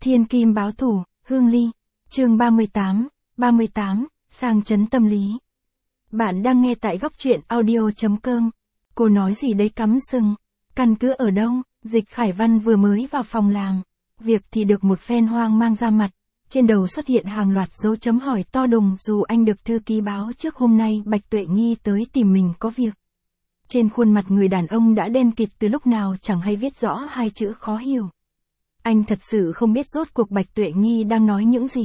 Thiên kim báo thù, Hương Ly, chương 38, sang chấn tâm lý. Bạn đang nghe tại góc truyện audio.com. Cô nói gì đấy cắm sừng, căn cứ ở đâu? Dịch Khải Văn vừa mới vào phòng làm, việc thì được một phen hoang mang ra mặt, trên đầu xuất hiện hàng loạt dấu chấm hỏi to đùng dù anh được thư ký báo trước hôm nay Bạch Tuệ Nghi tới tìm mình có việc. Trên khuôn mặt người đàn ông đã đen kịt từ lúc nào chẳng hay viết rõ hai chữ khó hiểu. Anh thật sự không biết rốt cuộc Bạch Tuệ Nghi đang nói những gì.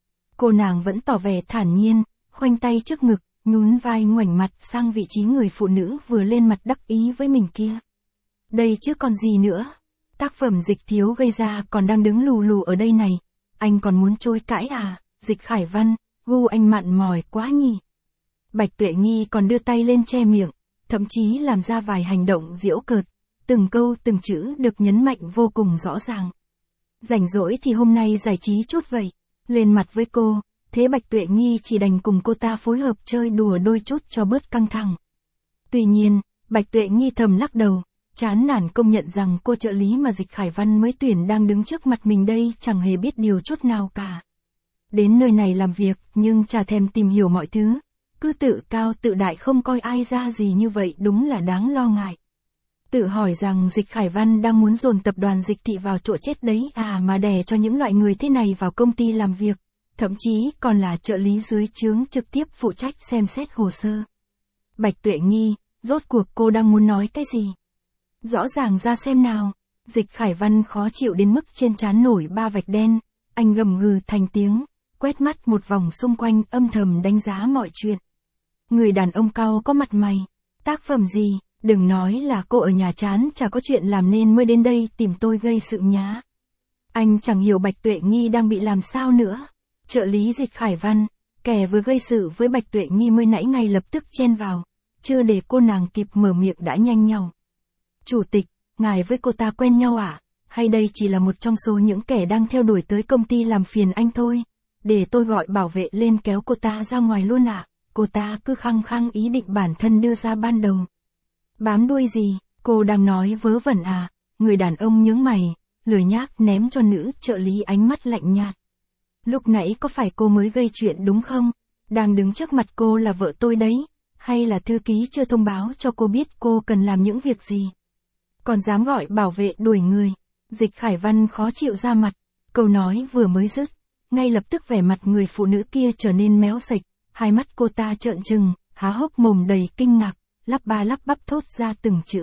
Cô nàng vẫn tỏ vẻ thản nhiên, khoanh tay trước ngực, nhún vai ngoảnh mặt sang vị trí người phụ nữ vừa lên mặt đắc ý với mình kia. Đây chứ còn gì nữa. Tác phẩm Dịch Thiếu gây ra còn đang đứng lù lù ở đây này. Anh còn muốn chối cãi à? Dịch Khải Văn, gu anh mặn mòi quá nhỉ. Bạch Tuệ Nghi còn đưa tay lên che miệng, thậm chí làm ra vài hành động giễu cợt, từng câu từng chữ được nhấn mạnh vô cùng rõ ràng. Rảnh rỗi thì hôm nay giải trí chút vậy, lên mặt với cô, thế Bạch Tuệ Nghi chỉ đành cùng cô ta phối hợp chơi đùa đôi chút cho bớt căng thẳng. Tuy nhiên, Bạch Tuệ Nghi thầm lắc đầu, chán nản công nhận rằng cô trợ lý mà Dịch Khải Văn mới tuyển đang đứng trước mặt mình đây chẳng hề biết điều chút nào cả. Đến nơi này làm việc nhưng chả thèm tìm hiểu mọi thứ, cứ tự cao tự đại không coi ai ra gì như vậy đúng là đáng lo ngại. Tự hỏi rằng Dịch Khải Văn đang muốn dồn tập đoàn Dịch Thị vào chỗ chết đấy à mà đè cho những loại người thế này vào công ty làm việc, thậm chí còn là trợ lý dưới trướng trực tiếp phụ trách xem xét hồ sơ. Bạch Tuệ Nghi, rốt cuộc cô đang muốn nói cái gì? Rõ ràng ra xem nào. Dịch Khải Văn khó chịu đến mức trên trán nổi ba vạch đen, anh gầm gừ thành tiếng, quét mắt một vòng xung quanh âm thầm đánh giá mọi chuyện. Người đàn ông cao có mặt mày, tác phẩm gì? Đừng nói là cô ở nhà chán chả có chuyện làm nên mới đến đây tìm tôi gây sự nhá. Anh chẳng hiểu Bạch Tuệ Nghi đang bị làm sao nữa. Trợ lý Dịch Khải Văn, kẻ vừa gây sự với Bạch Tuệ Nghi mới nãy ngay lập tức chen vào, chưa để cô nàng kịp mở miệng đã nhanh nhau. Chủ tịch, ngài với cô ta quen nhau à? Hay đây chỉ là một trong số những kẻ đang theo đuổi tới công ty làm phiền anh thôi? Để tôi gọi bảo vệ lên kéo cô ta ra ngoài luôn ạ. Cô ta cứ khăng khăng ý định bản thân đưa ra ban đầu. Bám đuôi gì, cô đang nói vớ vẩn à? Người đàn ông nhướng mày, lười nhác ném cho nữ trợ lý ánh mắt lạnh nhạt. Lúc nãy có phải cô mới gây chuyện đúng không? Đang đứng trước mặt cô là vợ tôi đấy, hay là thư ký chưa thông báo cho cô biết cô cần làm những việc gì? Còn dám gọi bảo vệ đuổi người. Dịch Khải Văn khó chịu ra mặt, câu nói vừa mới dứt, ngay lập tức vẻ mặt người phụ nữ kia trở nên méo sạch, hai mắt cô ta trợn trừng, há hốc mồm đầy kinh ngạc, lắp ba lắp bắp thốt ra từng chữ.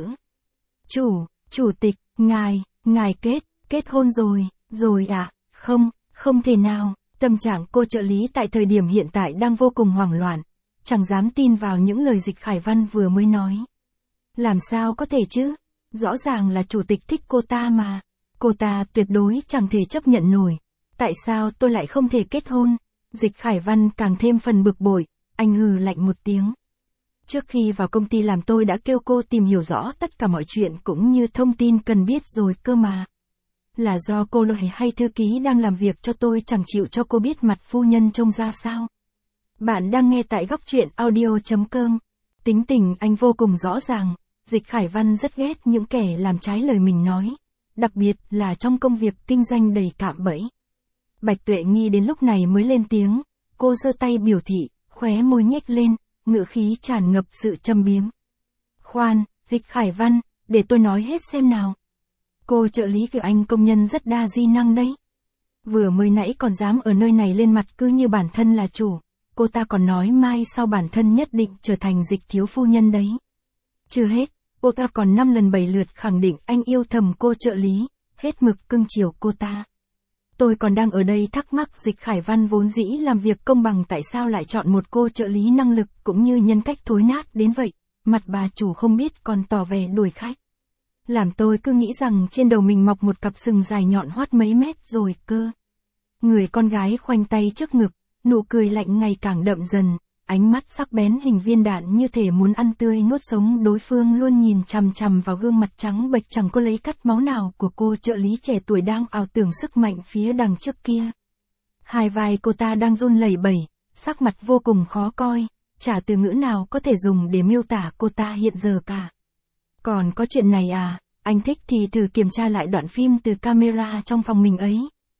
Chủ tịch, ngài kết hôn rồi à? Không thể nào. Tâm trạng cô trợ lý tại thời điểm hiện tại đang vô cùng hoảng loạn, chẳng dám tin vào những lời Dịch Khải Văn vừa mới nói. Làm sao có thể chứ? Rõ ràng là chủ tịch thích cô ta mà. Cô ta tuyệt đối chẳng thể chấp nhận nổi. Tại sao tôi lại không thể kết hôn? Dịch Khải Văn càng thêm phần bực bội, anh hừ lạnh một tiếng. Trước khi vào công ty làm tôi đã kêu cô tìm hiểu rõ tất cả mọi chuyện cũng như thông tin cần biết rồi cơ mà. Là do cô loại hay thư ký đang làm việc cho tôi chẳng chịu cho cô biết mặt phu nhân trông ra sao? Bạn đang nghe tại góc truyện audio.com. Tính tình anh vô cùng rõ ràng, Dịch Khải Văn rất ghét những kẻ làm trái lời mình nói, đặc biệt là trong công việc kinh doanh đầy cạm bẫy. Bạch Tuệ Nghi đến lúc này mới lên tiếng, cô giơ tay biểu thị, khóe môi nhếch lên, ngữ khí tràn ngập sự châm biếm. Khoan, Dịch Khải Văn, để tôi nói hết xem nào. Cô trợ lý của anh công nhân rất đa di năng đấy. Vừa mới nãy còn dám ở nơi này lên mặt cứ như bản thân là chủ, cô ta còn nói mai sau bản thân nhất định trở thành Dịch thiếu phu nhân đấy. Chưa hết, cô ta còn 5 lần 7 lượt khẳng định anh yêu thầm cô trợ lý, hết mực cưng chiều cô ta. Tôi còn đang ở đây thắc mắc Dịch Khải Văn vốn dĩ làm việc công bằng tại sao lại chọn một cô trợ lý năng lực cũng như nhân cách thối nát đến vậy, mặt bà chủ không biết còn tỏ vẻ đuổi khách. Làm tôi cứ nghĩ rằng trên đầu mình mọc một cặp sừng dài nhọn hoắt mấy mét rồi cơ. Người con gái khoanh tay trước ngực, nụ cười lạnh ngày càng đậm dần, ánh mắt sắc bén hình viên đạn như thể muốn ăn tươi nuốt sống đối phương luôn nhìn chằm chằm vào gương mặt trắng bệch chẳng có lấy cắt máu nào của cô trợ lý trẻ tuổi đang ảo tưởng sức mạnh phía đằng trước kia. Hai vai cô ta đang run lẩy bẩy, sắc mặt vô cùng khó coi, chả từ ngữ nào có thể dùng để miêu tả cô ta hiện giờ cả. Còn có chuyện này à, anh thích thì thử kiểm tra lại đoạn phim từ camera trong phòng mình ấy.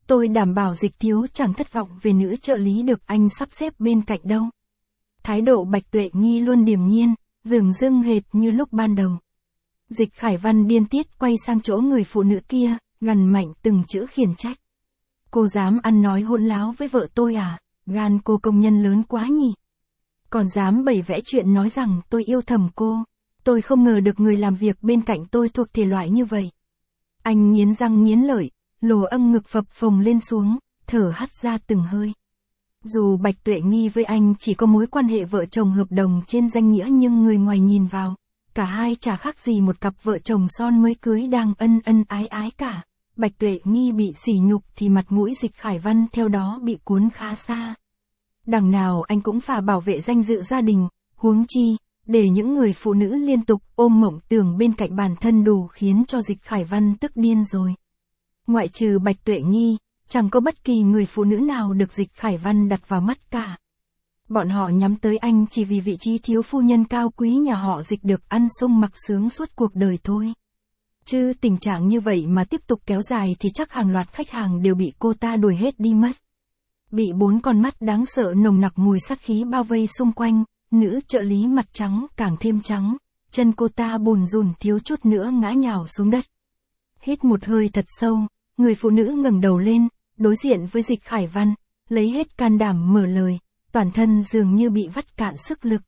tôi đảm bảo Dịch thiếu chẳng thất vọng về nữ trợ lý được anh sắp xếp bên cạnh đâu. Thái độ Bạch Tuệ Nghi luôn điềm nhiên, dửng dưng hệt như lúc ban đầu. Dịch Khải Văn điên tiết quay sang chỗ người phụ nữ kia, gằn mạnh từng chữ khiển trách. Cô dám ăn nói hỗn láo với vợ tôi à, gan cô công nhân lớn quá nhỉ. Còn dám bày vẽ chuyện nói rằng tôi yêu thầm cô. Tôi không ngờ được người làm việc bên cạnh tôi thuộc thể loại như vậy. Anh nghiến răng nghiến lợi, lồ âm ngực phập phồng lên xuống, thở hắt ra từng hơi. Dù Bạch Tuệ Nghi với anh chỉ có mối quan hệ vợ chồng hợp đồng trên danh nghĩa nhưng người ngoài nhìn vào, cả hai chả khác gì một cặp vợ chồng son mới cưới đang ân ân ái ái cả. Bạch Tuệ Nghi bị sỉ nhục thì mặt mũi Dịch Khải Văn theo đó bị cuốn khá xa. Đằng nào anh cũng phải bảo vệ danh dự gia đình, huống chi, để những người phụ nữ liên tục ôm mộng tưởng bên cạnh bản thân đủ khiến cho Dịch Khải Văn tức điên rồi. Ngoại trừ Bạch Tuệ Nghi, chẳng có bất kỳ người phụ nữ nào được Dịch Khải Văn đặt vào mắt cả. Bọn họ nhắm tới anh chỉ vì vị trí thiếu phu nhân cao quý nhà họ Dịch được ăn sung mặc sướng suốt cuộc đời thôi. Chứ tình trạng như vậy mà tiếp tục kéo dài thì chắc hàng loạt khách hàng đều bị cô ta đuổi hết đi mất. Bị 4 con mắt đáng sợ nồng nặc mùi sát khí bao vây xung quanh, nữ trợ lý mặt trắng càng thêm trắng, chân cô ta bùn rùn thiếu chút nữa ngã nhào xuống đất. Hít một hơi thật sâu, người phụ nữ ngẩng đầu lên, đối diện với Dịch Khải Văn, lấy hết can đảm mở lời, toàn thân dường như bị vắt cạn sức lực.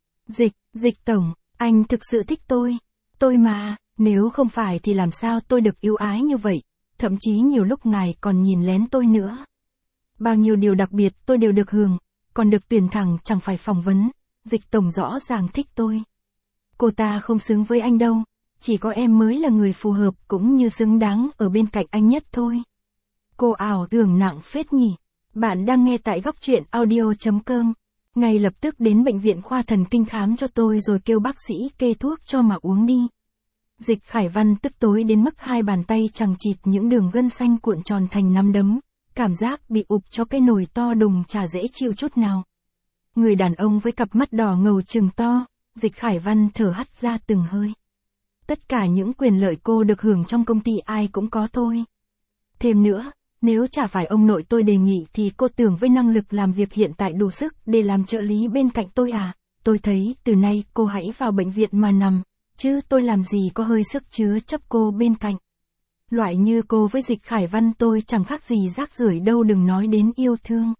Dịch tổng, anh thực sự thích tôi mà, nếu không phải thì làm sao tôi được ưu ái như vậy, thậm chí nhiều lúc ngài còn nhìn lén tôi nữa. Bao nhiêu điều đặc biệt tôi đều được hưởng, còn được tuyển thẳng chẳng phải phỏng vấn, Dịch tổng rõ ràng thích tôi. Cô ta không xứng với anh đâu, chỉ có em mới là người phù hợp cũng như xứng đáng ở bên cạnh anh nhất thôi. Cô ảo tưởng nặng phết nhỉ. Bạn đang nghe tại góc truyện audio.com. Ngay lập tức đến bệnh viện khoa thần kinh khám cho tôi rồi kêu bác sĩ kê thuốc cho mà uống đi. Dịch Khải Văn tức tối đến mức hai bàn tay chằng chịt những đường gân xanh cuộn tròn thành nắm đấm, cảm giác bị ụp cho cái nồi to đùng chả dễ chịu chút nào. Người đàn ông với cặp mắt đỏ ngầu trừng to, Dịch Khải Văn thở hắt ra từng hơi. Tất cả những quyền lợi cô được hưởng trong công ty ai cũng có thôi. Thêm nữa, nếu chả phải ông nội tôi đề nghị thì cô tưởng với năng lực làm việc hiện tại đủ sức để làm trợ lý bên cạnh tôi à? Tôi thấy từ nay cô hãy vào bệnh viện mà nằm, chứ tôi làm gì có hơi sức chứa chấp cô bên cạnh. Loại như cô với Dịch Khải Văn tôi chẳng khác gì rác rưởi đâu, đừng nói đến yêu thương.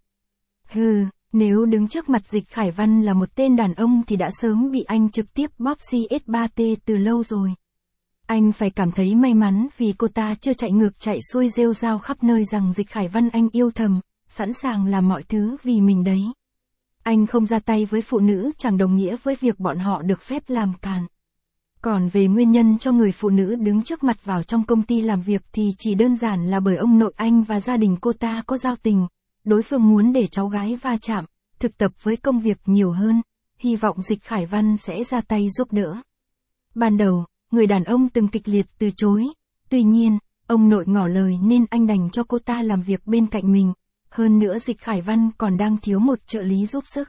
Hừ, nếu đứng trước mặt Dịch Khải Văn là một tên đàn ông thì đã sớm bị anh trực tiếp bóp CS3T từ lâu rồi. Anh phải cảm thấy may mắn vì cô ta chưa chạy ngược chạy xuôi rêu rao khắp nơi rằng Dịch Khải Văn anh yêu thầm, sẵn sàng làm mọi thứ vì mình đấy. Anh không ra tay với phụ nữ chẳng đồng nghĩa với việc bọn họ được phép làm càn. Còn về nguyên nhân cho người phụ nữ đứng trước mặt vào trong công ty làm việc thì chỉ đơn giản là bởi ông nội anh và gia đình cô ta có giao tình. Đối phương muốn để cháu gái va chạm, thực tập với công việc nhiều hơn, hy vọng Dịch Khải Văn sẽ ra tay giúp đỡ. Ban đầu, người đàn ông từng kịch liệt từ chối, tuy nhiên, ông nội ngỏ lời nên anh đành cho cô ta làm việc bên cạnh mình, hơn nữa Dịch Khải Văn còn đang thiếu một trợ lý giúp sức.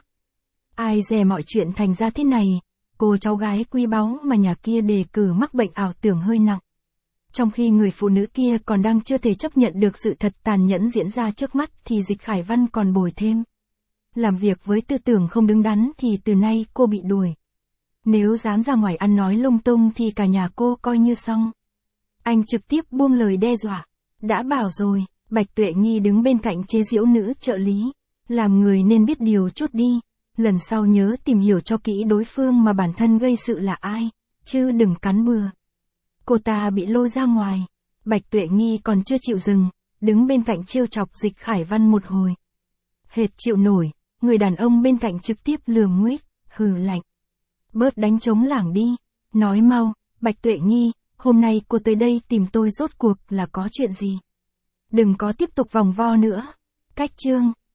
Ai dè mọi chuyện thành ra thế này, cô cháu gái quý báu mà nhà kia đề cử mắc bệnh ảo tưởng hơi nặng. Trong khi người phụ nữ kia còn đang chưa thể chấp nhận được sự thật tàn nhẫn diễn ra trước mắt thì Dịch Khải Văn còn bồi thêm. Làm việc với tư tưởng không đứng đắn thì từ nay cô bị đuổi. Nếu dám ra ngoài ăn nói lung tung thì cả nhà cô coi như xong. Anh trực tiếp buông lời đe dọa. Đã bảo rồi, Bạch Tuệ Nghi đứng bên cạnh chế giễu nữ trợ lý. Làm người nên biết điều chút đi. Lần sau nhớ tìm hiểu cho kỹ đối phương mà bản thân gây sự là ai, chứ đừng cắn bừa. Cô ta bị lôi ra ngoài. Bạch Tuệ Nghi còn chưa chịu dừng, đứng bên cạnh trêu chọc Dịch Khải Văn một hồi. Hệt chịu nổi, người đàn ông bên cạnh trực tiếp lườm nguýt, hừ lạnh. Bớt đánh trống lảng đi, nói mau, Bạch Tuệ Nghi, hôm nay cô tới đây tìm tôi rốt cuộc là có chuyện gì? Đừng có tiếp tục vòng vo nữa. Cách chương